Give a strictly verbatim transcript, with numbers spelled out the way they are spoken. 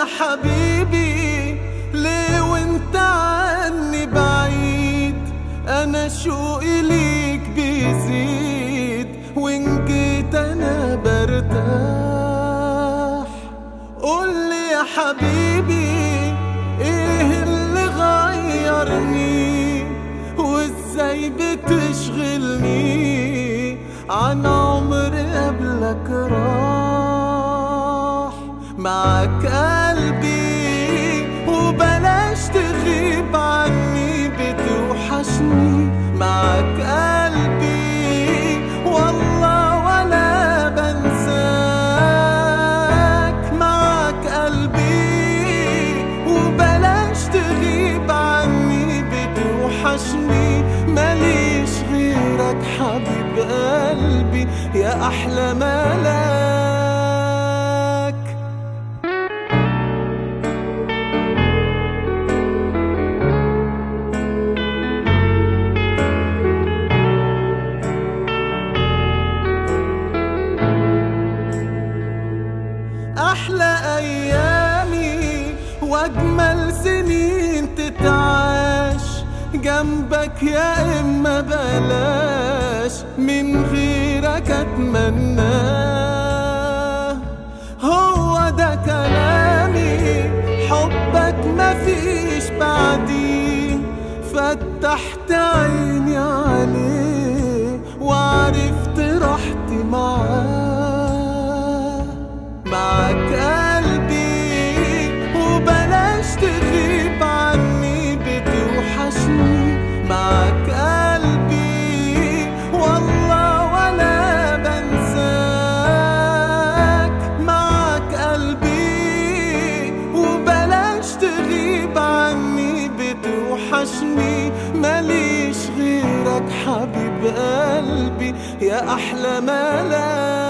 حبيبي ليه وانت عني بعيد؟ انا شوقي ليك بيزيد، وان جيت انا برتاح. قولي يا حبيبي ايه اللي غيرني، وازاي بتشغلني عن عمري قبلك راح. معاك قلبي وبلاش تغيب عني، بتوحشني معاك قلبي والله ولا بنساك. معاك قلبي وبلاش تغيب عني، بتوحشني ماليش غيرك حبيب قلبي يا أحلى ملاك. أحلى أيامي وأجمل سنين تتعاش جنبك يا إما بلاش، من غيرك أتمناه. هو ده كلامي، حبك مفيش بعديه. فتحت عيني عليه وعرفت راحتي معاه. معاك قلبي وبلاش تغيب عني، بتوحشني معاك قلبي والله ولا بنساك. معاك قلبي وبلاش تغيب عني، بتوحشني ماليش غيرك حبيب قلبي يا أحلى ملاك.